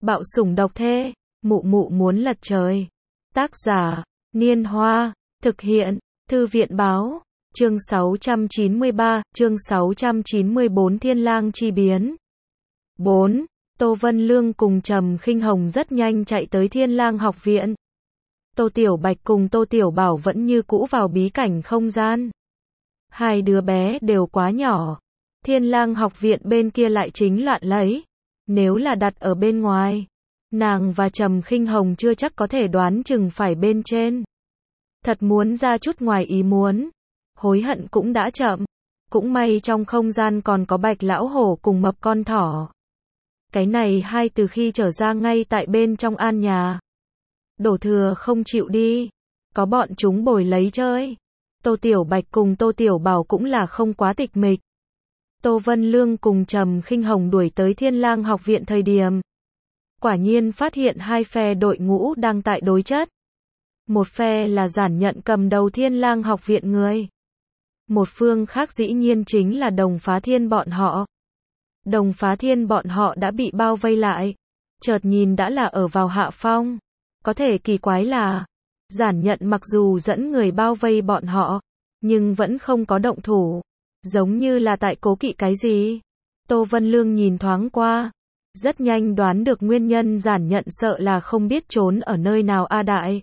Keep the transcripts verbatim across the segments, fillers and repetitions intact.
Bạo sủng độc thê, mụ mụ muốn lật trời. Tác giả, Niên Hoa, thực hiện, Thư viện báo, chương sáu trăm chín mươi ba, chương sáu trăm chín mươi bốn Thiên Lang chi biến. bốn. Tô Vân Lương cùng Trầm Khinh Hồng rất nhanh chạy tới Thiên Lang học viện. Tô Tiểu Bạch cùng Tô Tiểu Bảo vẫn như cũ vào bí cảnh không gian. Hai đứa bé đều quá nhỏ. Thiên Lang học viện bên kia lại chính loạn lấy. Nếu là đặt ở bên ngoài, nàng và Trầm Khinh Hồng chưa chắc có thể đoán chừng phải bên trên. Thật muốn ra chút ngoài ý muốn, hối hận cũng đã chậm. Cũng may trong không gian còn có Bạch lão hổ cùng Mập con thỏ. Cái này hai từ khi trở ra ngay tại bên trong an nhà. Đổ Thừa không chịu đi, có bọn chúng bồi lấy chơi. Tô Tiểu Bạch cùng Tô Tiểu Bảo cũng là không quá tịch mịch. Tô Vân Lương cùng Trầm Khinh Hồng đuổi tới Thiên Lang học viện thời điểm, quả nhiên phát hiện hai phe đội ngũ đang tại đối chất. Một phe là Giản Nhận cầm đầu Thiên Lang học viện người. Một phương khác dĩ nhiên chính là Đồng Phá Thiên bọn họ. Đồng Phá Thiên bọn họ đã bị bao vây lại, chợt nhìn đã là ở vào hạ phong. Có thể kỳ quái là, Giản Nhận mặc dù dẫn người bao vây bọn họ, nhưng vẫn không có động thủ, giống như là tại cố kỵ cái gì. Tô Vân Lương nhìn thoáng qua, rất nhanh đoán được nguyên nhân. Giản Nhận sợ là không biết trốn ở nơi nào a đại.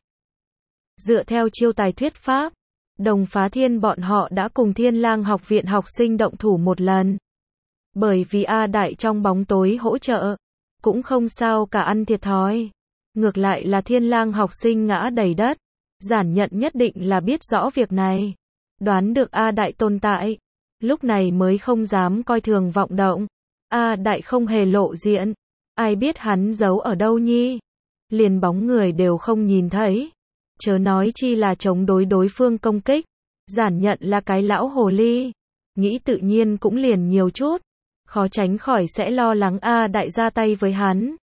Dựa theo chiêu tài thuyết pháp, Đồng Phá Thiên bọn họ đã cùng Thiên Lang học viện học sinh động thủ một lần. Bởi vì A đại trong bóng tối hỗ trợ, cũng không sao cả ăn thiệt thòi. Ngược lại là Thiên Lang học sinh ngã đầy đất. Giản Nhận nhất định là biết rõ việc này, đoán được A đại tồn tại, lúc này mới không dám coi thường vọng động. A đại không hề lộ diện, ai biết hắn giấu ở đâu nhi, liền bóng người đều không nhìn thấy, chớ nói chi là chống đối đối phương công kích. Giản Nhận là cái lão hồ ly, nghĩ tự nhiên cũng liền nhiều chút, khó tránh khỏi sẽ lo lắng A đại ra tay với hắn.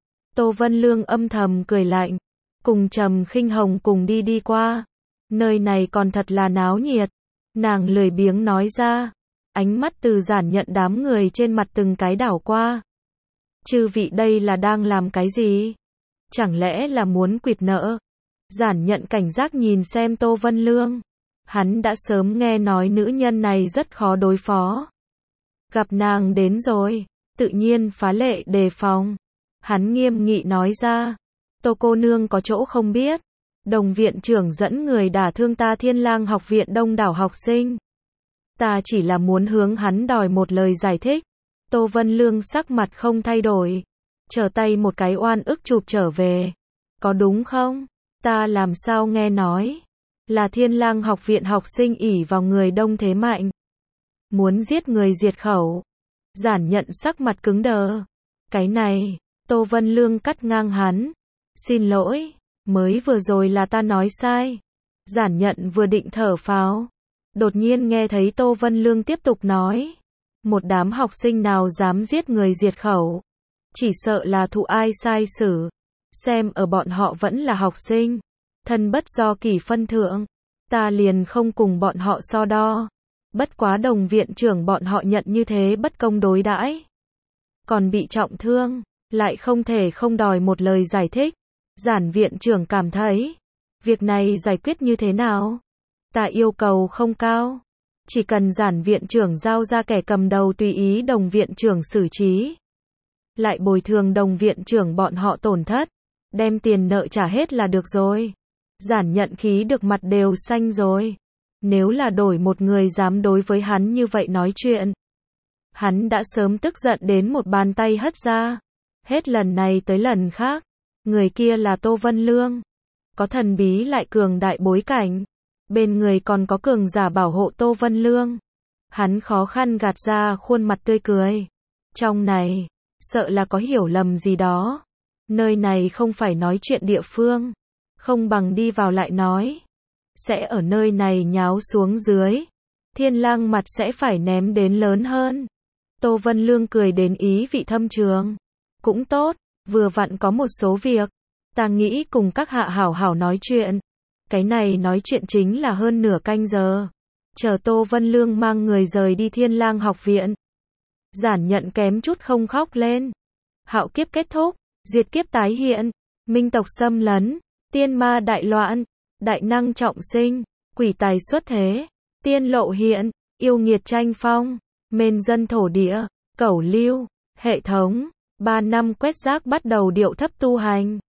Tô Vân Lương âm thầm cười lạnh, cùng Trầm Khinh Hồng cùng đi đi qua. Nơi này còn thật là náo nhiệt, nàng lười biếng nói ra, ánh mắt từ Giản Nhận đám người trên mặt từng cái đảo qua. Chư vị đây là đang làm cái gì? Chẳng lẽ là muốn quỵt nợ? Giản Nhận cảnh giác nhìn xem Tô Vân Lương. Hắn đã sớm nghe nói nữ nhân này rất khó đối phó. Gặp nàng đến rồi, tự nhiên phá lệ đề phòng. Hắn nghiêm nghị nói ra, Tô cô nương có chỗ không biết, Đồng viện trưởng dẫn người đả thương ta Thiên Lang học viện đông đảo học sinh. Ta chỉ là muốn hướng hắn đòi một lời giải thích. Tô Vân Lương sắc mặt không thay đổi, trở tay một cái oan ức chụp trở về. Có đúng không? Ta làm sao nghe nói là Thiên Lang học viện học sinh ỷ vào người đông thế mạnh, muốn giết người diệt khẩu. Giản Nhận sắc mặt cứng đờ. Cái này, Tô Vân Lương cắt ngang hắn. Xin lỗi, mới vừa rồi là ta nói sai. Giản Nhận vừa định thở phào, đột nhiên nghe thấy Tô Vân Lương tiếp tục nói, một đám học sinh nào dám giết người diệt khẩu, chỉ sợ là thụ ai sai xử. Xem ở bọn họ vẫn là học sinh, thân bất do kỷ phân thượng, ta liền không cùng bọn họ so đo. Bất quá Đồng viện trưởng bọn họ nhận như thế bất công đối đãi, còn bị trọng thương, lại không thể không đòi một lời giải thích. Giản viện trưởng cảm thấy, việc này giải quyết như thế nào? Ta yêu cầu không cao, chỉ cần Giản viện trưởng giao ra kẻ cầm đầu tùy ý Đồng viện trưởng xử trí, lại bồi thường Đồng viện trưởng bọn họ tổn thất, đem tiền nợ trả hết là được rồi. Giản Nhận khí được mặt đều xanh rồi. Nếu là đổi một người dám đối với hắn như vậy nói chuyện, hắn đã sớm tức giận đến một bàn tay hất ra. Hết lần này tới lần khác, người kia là Tô Vân Lương, có thần bí lại cường đại bối cảnh, bên người còn có cường giả bảo hộ Tô Vân Lương. Hắn khó khăn gạt ra khuôn mặt tươi cười. Trong này, sợ là có hiểu lầm gì đó. Nơi này không phải nói chuyện địa phương, không bằng đi vào lại nói. Sẽ ở nơi này nháo xuống dưới, Thiên Lang mặt sẽ phải ném đến lớn hơn. Tô Vân Lương cười đến ý vị thâm trường. Cũng tốt, vừa vặn có một số việc, ta nghĩ cùng các hạ hảo hảo nói chuyện. Cái này nói chuyện chính là hơn nửa canh giờ. Chờ Tô Vân Lương mang người rời đi Thiên Lang học viện, Giản Nhận kém chút không khóc lên. Hạo kiếp kết thúc, diệt kiếp tái hiện, minh tộc xâm lấn, tiên ma đại loạn, đại năng trọng sinh, quỷ tài xuất thế, tiên lộ hiện, yêu nghiệt tranh phong, mên dân thổ địa, cẩu lưu, hệ thống, ba năm quét rác bắt đầu điệu thấp tu hành.